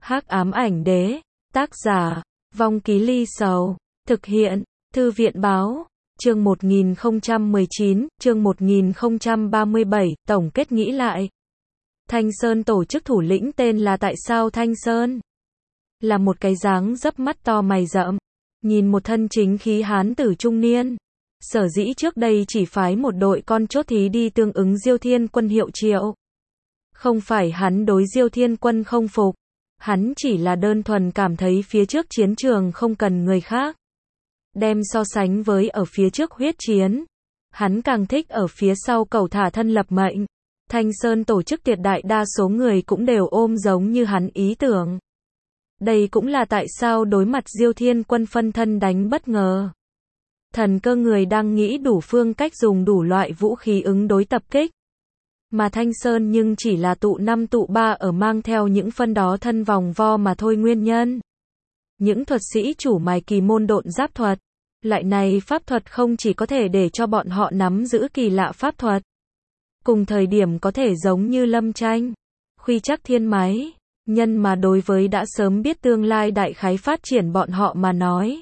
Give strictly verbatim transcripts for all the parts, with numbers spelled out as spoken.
Hắc ám ảnh đế, tác giả, Vong Ký Ly Sầu, thực hiện, Thư viện báo, chương một nghìn không trăm mười chín, chương một nghìn không trăm ba mươi bảy, tổng kết nghĩ lại. Thanh Sơn tổ chức thủ lĩnh tên là tại sao Thanh Sơn? Là một cái dáng dấp mắt to mày rậm, nhìn một thân chính khí hán tử trung niên. Sở dĩ trước đây chỉ phái một đội con chốt thí đi tương ứng Diêu Thiên Quân hiệu triệu. Không phải hắn đối Diêu Thiên Quân không phục, hắn chỉ là đơn thuần cảm thấy phía trước chiến trường không cần người khác. Đem so sánh với ở phía trước huyết chiến, hắn càng thích ở phía sau cầu thả thân lập mệnh. Thanh Sơn tổ chức tuyệt đại đa số người cũng đều ôm giống như hắn ý tưởng. Đây cũng là tại sao đối mặt Diêu Thiên Quân phân thân đánh bất ngờ. Thần cơ người đang nghĩ đủ phương cách dùng đủ loại vũ khí ứng đối tập kích. Mà Thanh Sơn nhưng chỉ là tụ năm tụ ba ở mang theo những phân đó thân vòng vo mà thôi nguyên nhân. Những thuật sĩ chủ mài kỳ môn độn giáp thuật. Loại này pháp thuật không chỉ có thể để cho bọn họ nắm giữ kỳ lạ pháp thuật. Cùng thời điểm có thể giống như lâm tranh, khuy trắc thiên máy, nhân mà đối với đã sớm biết tương lai đại khái phát triển bọn họ mà nói.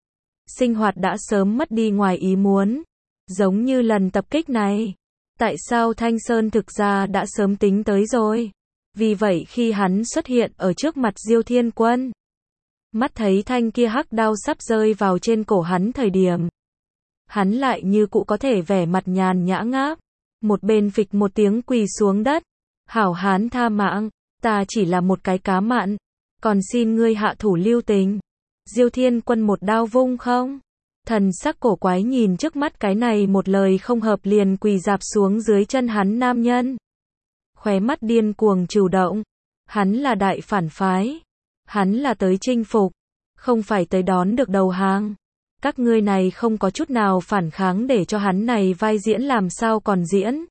Sinh hoạt đã sớm mất đi ngoài ý muốn. Giống như lần tập kích này. Tại sao Thanh Sơn thực ra đã sớm tính tới rồi? Vì vậy khi hắn xuất hiện ở trước mặt Diêu Thiên Quân, mắt thấy thanh kia hắc đao sắp rơi vào trên cổ hắn thời điểm, hắn lại như cũ có thể vẻ mặt nhàn nhã ngáp, một bên phịch một tiếng quỳ xuống đất. Hảo hán tha mạng, ta chỉ là một cái cá mặn, còn xin ngươi hạ thủ lưu tình. Diêu Thiên Quân một đao vung không? Thần sắc cổ quái nhìn trước mắt cái này một lời không hợp liền quỳ dạp xuống dưới chân hắn nam nhân. Khóe mắt điên cuồng trừu động. Hắn là đại phản phái. Hắn là tới chinh phục, không phải tới đón được đầu hàng. Các ngươi này không có chút nào phản kháng để cho hắn này vai diễn làm sao còn diễn.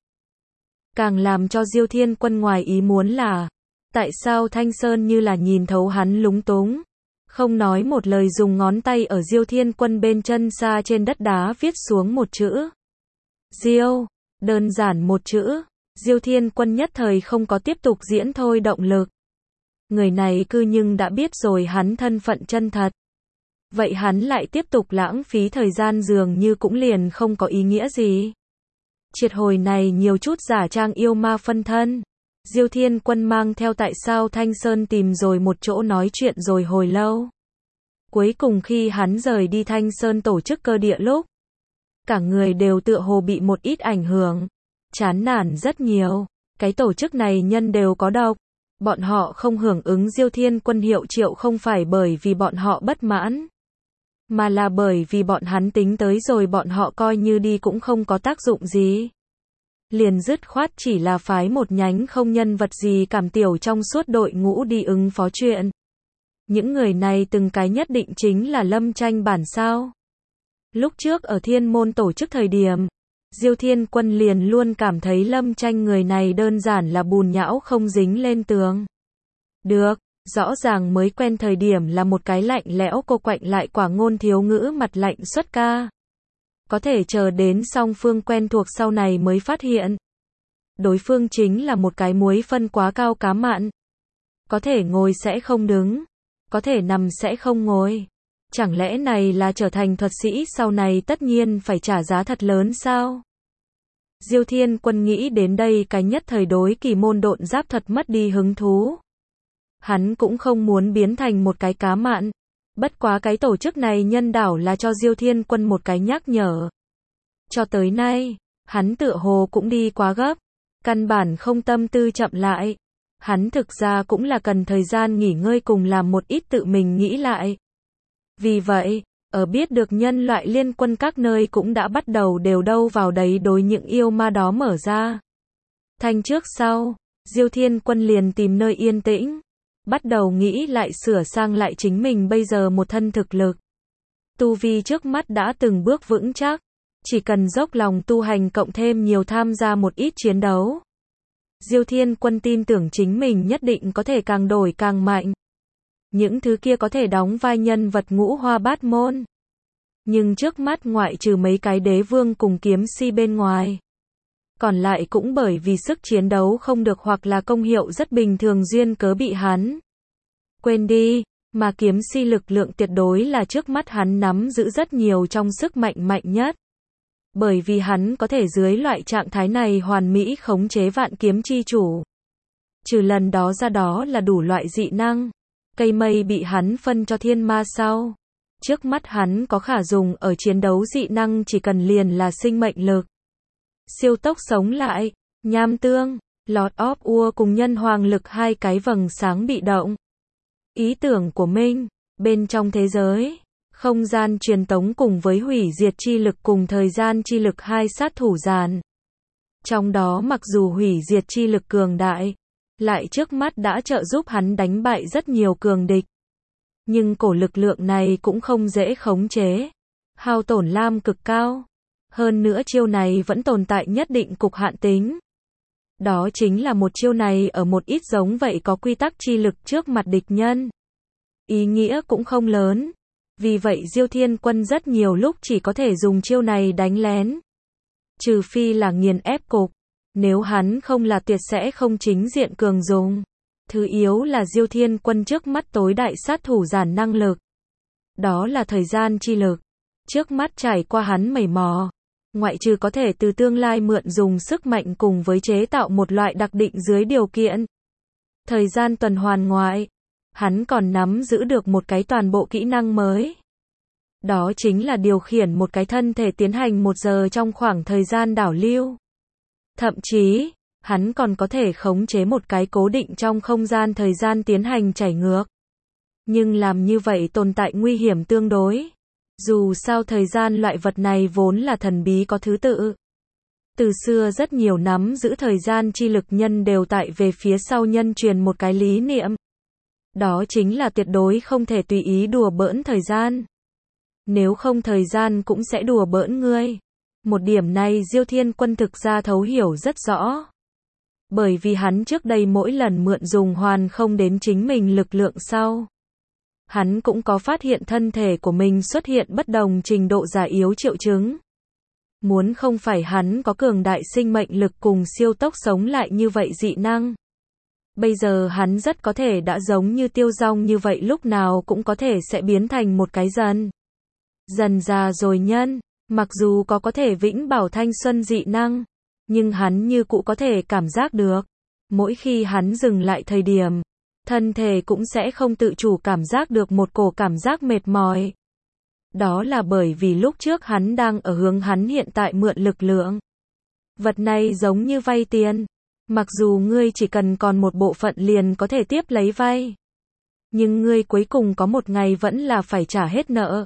Càng làm cho Diêu Thiên Quân ngoài ý muốn là, tại sao Thanh Sơn như là nhìn thấu hắn lúng túng. Không nói một lời dùng ngón tay ở Diêu Thiên Quân bên chân xa trên đất đá viết xuống một chữ. Diêu, đơn giản một chữ. Diêu Thiên Quân nhất thời không có tiếp tục diễn thôi động lực. Người này cư nhưng đã biết rồi hắn thân phận chân thật. Vậy hắn lại tiếp tục lãng phí thời gian dường như cũng liền không có ý nghĩa gì. Triệt hồi này nhiều chút giả trang yêu ma phân thân. Diêu Thiên Quân mang theo tại sao Thanh Sơn tìm rồi một chỗ nói chuyện rồi hồi lâu. Cuối cùng khi hắn rời đi Thanh Sơn tổ chức cơ địa lúc, cả người đều tựa hồ bị một ít ảnh hưởng, chán nản rất nhiều. Cái tổ chức này nhân đều có độc. Bọn họ không hưởng ứng Diêu Thiên Quân hiệu triệu không phải bởi vì bọn họ bất mãn, mà là bởi vì bọn hắn tính tới rồi bọn họ coi như đi cũng không có tác dụng gì. Liền dứt khoát chỉ là phái một nhánh không nhân vật gì cảm tiểu trong suốt đội ngũ đi ứng phó chuyện. Những người này từng cái nhất định chính là lâm tranh bản sao. Lúc trước ở Thiên Môn tổ chức thời điểm, Diêu Thiên Quân liền luôn cảm thấy lâm tranh người này đơn giản là bùn nhão không dính lên tường. Được, rõ ràng mới quen thời điểm là một cái lạnh lẽo cô quạnh lại quả ngôn thiếu ngữ mặt lạnh xuất ca. Có thể chờ đến song phương quen thuộc sau này mới phát hiện. Đối phương chính là một cái muối phân quá cao cá mặn. Có thể ngồi sẽ không đứng. Có thể nằm sẽ không ngồi. Chẳng lẽ này là trở thành thuật sĩ sau này tất nhiên phải trả giá thật lớn sao? Diêu Thiên Quân nghĩ đến đây cái nhất thời đối kỳ môn độn giáp thuật mất đi hứng thú. Hắn cũng không muốn biến thành một cái cá mặn. Bất quá cái tổ chức này nhân đảo là cho Diêu Thiên Quân một cái nhắc nhở. Cho tới nay, hắn tựa hồ cũng đi quá gấp. Căn bản không tâm tư chậm lại. Hắn thực ra cũng là cần thời gian nghỉ ngơi cùng làm một ít tự mình nghĩ lại. Vì vậy, ở biết được nhân loại liên quân các nơi cũng đã bắt đầu đều đâu vào đấy đối những yêu ma đó mở ra. Thanh trước sau, Diêu Thiên Quân liền tìm nơi yên tĩnh. Bắt đầu nghĩ lại sửa sang lại chính mình bây giờ một thân thực lực. Tu vi trước mắt đã từng bước vững chắc. Chỉ cần dốc lòng tu hành cộng thêm nhiều tham gia một ít chiến đấu. Diêu Thiên Quân tin tưởng chính mình nhất định có thể càng đổi càng mạnh. Những thứ kia có thể đóng vai nhân vật ngũ hoa bát môn. Nhưng trước mắt ngoại trừ mấy cái đế vương cùng kiếm si bên ngoài. Còn lại cũng bởi vì sức chiến đấu không được hoặc là công hiệu rất bình thường duyên cớ bị hắn Quên đi, mà kiếm si lực lượng tuyệt đối là trước mắt hắn nắm giữ rất nhiều trong sức mạnh mạnh nhất. Bởi vì hắn có thể dưới loại trạng thái này hoàn mỹ khống chế vạn kiếm chi chủ. Trừ lần đó ra đó là đủ loại dị năng. Cây mây bị hắn phân cho thiên ma sau. Trước mắt hắn có khả dùng ở chiến đấu dị năng chỉ cần liền là sinh mệnh lực. Siêu tốc sống lại, nham tương, Lord of War cùng nhân hoàng lực hai cái vầng sáng bị động. Ý tưởng của Minh, bên trong thế giới, không gian truyền tống cùng với hủy diệt chi lực cùng thời gian chi lực hai sát thủ giàn. Trong đó mặc dù hủy diệt chi lực cường đại, lại trước mắt đã trợ giúp hắn đánh bại rất nhiều cường địch. Nhưng cổ lực lượng này cũng không dễ khống chế. Hao tổn lam cực cao. Hơn nữa chiêu này vẫn tồn tại nhất định cục hạn tính. Đó chính là một chiêu này ở một ít giống vậy có quy tắc chi lực trước mặt địch nhân. Ý nghĩa cũng không lớn. Vì vậy Diêu Thiên Quân rất nhiều lúc chỉ có thể dùng chiêu này đánh lén. Trừ phi là nghiền ép cục. Nếu hắn không là tuyệt sẽ không chính diện cường dùng. Thứ yếu là Diêu Thiên Quân trước mắt tối đại sát thủ giản năng lực. Đó là thời gian chi lực. Trước mắt trải qua hắn mày mò. Ngoại trừ có thể từ tương lai mượn dùng sức mạnh cùng với chế tạo một loại đặc định dưới điều kiện. Thời gian tuần hoàn ngoại. Hắn còn nắm giữ được một cái toàn bộ kỹ năng mới. Đó chính là điều khiển một cái thân thể tiến hành một giờ trong khoảng thời gian đảo lưu. Thậm chí, hắn còn có thể khống chế một cái cố định trong không gian thời gian tiến hành chảy ngược. Nhưng làm như vậy tồn tại nguy hiểm tương đối. Dù sao thời gian loại vật này vốn là thần bí có thứ tự. Từ xưa rất nhiều nắm giữ thời gian chi lực nhân đều tại về phía sau nhân truyền một cái lý niệm. Đó chính là tuyệt đối không thể tùy ý đùa bỡn thời gian. Nếu không thời gian cũng sẽ đùa bỡn ngươi. Một điểm này Diêu Thiên Quân thực ra thấu hiểu rất rõ. Bởi vì hắn trước đây mỗi lần mượn dùng hoàn không đến chính mình lực lượng sau. Hắn cũng có phát hiện thân thể của mình xuất hiện bất đồng trình độ già yếu triệu chứng. Muốn không phải hắn có cường đại sinh mệnh lực cùng siêu tốc sống lại như vậy dị năng. Bây giờ hắn rất có thể đã giống như Tiêu Dong như vậy lúc nào cũng có thể sẽ biến thành một cái dần. Dần già rồi nhân, mặc dù có có thể vĩnh bảo thanh xuân dị năng, nhưng hắn như cũ có thể cảm giác được. Mỗi khi hắn dừng lại thời điểm, thân thể cũng sẽ không tự chủ cảm giác được một cổ cảm giác mệt mỏi. Đó là bởi vì lúc trước hắn đang ở hướng hắn hiện tại mượn lực lượng. Vật này giống như vay tiền. Mặc dù ngươi chỉ cần còn một bộ phận liền có thể tiếp lấy vay. Nhưng ngươi cuối cùng có một ngày vẫn là phải trả hết nợ.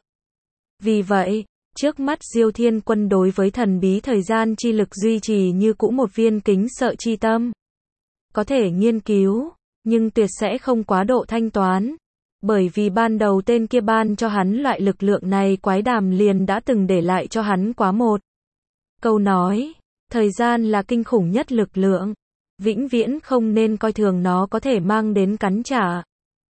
Vì vậy, trước mắt Diêu Thiên Quân đối với thần bí thời gian chi lực duy trì như cũ một viên kính sợ chi tâm. Có thể nghiên cứu, nhưng tuyệt sẽ không quá độ thanh toán. Bởi vì ban đầu tên kia ban cho hắn loại lực lượng này quái đàm liền đã từng để lại cho hắn quá một câu nói. Thời gian là kinh khủng nhất lực lượng. Vĩnh viễn không nên coi thường nó có thể mang đến cắn trả.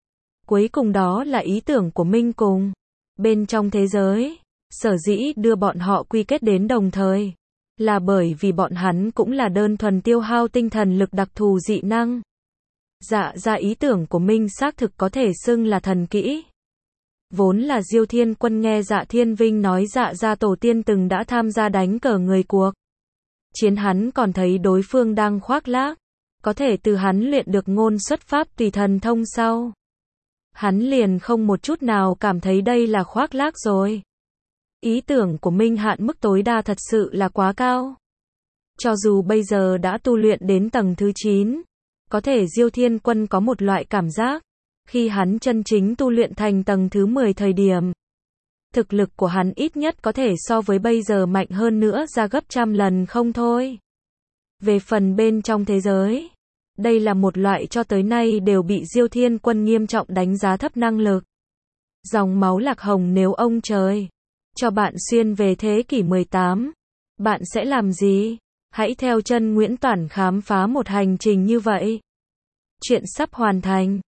Cuối cùng đó là ý tưởng của Minh cùng. Bên trong thế giới, sở dĩ đưa bọn họ quy kết đến đồng thời. Là bởi vì bọn hắn cũng là đơn thuần tiêu hao tinh thần lực đặc thù dị năng. Dạ ra ý tưởng của Minh xác thực có thể xưng là thần kỹ. Vốn là Diêu Thiên Quân nghe Dạ Thiên Vinh nói dạ ra tổ tiên từng đã tham gia đánh cờ người cuộc. Chiến hắn còn thấy đối phương đang khoác lác. Có thể từ hắn luyện được ngôn xuất pháp tùy thần thông sau. Hắn liền không một chút nào cảm thấy đây là khoác lác rồi. Ý tưởng của Minh hạn mức tối đa thật sự là quá cao. Cho dù bây giờ đã tu luyện đến tầng thứ chín. Có thể Diêu Thiên Quân có một loại cảm giác. Khi hắn chân chính tu luyện thành tầng thứ mười thời điểm. Thực lực của hắn ít nhất có thể so với bây giờ mạnh hơn nữa ra gấp trăm lần không thôi. Về phần bên trong thế giới. Đây là một loại cho tới nay đều bị Diêu Thiên Quân nghiêm trọng đánh giá thấp năng lực. Dòng máu lạc hồng nếu ông trời cho bạn xuyên về thế kỷ mười tám. Bạn sẽ làm gì? Hãy theo chân Nguyễn Toản khám phá một hành trình như vậy. Chuyện sắp hoàn thành.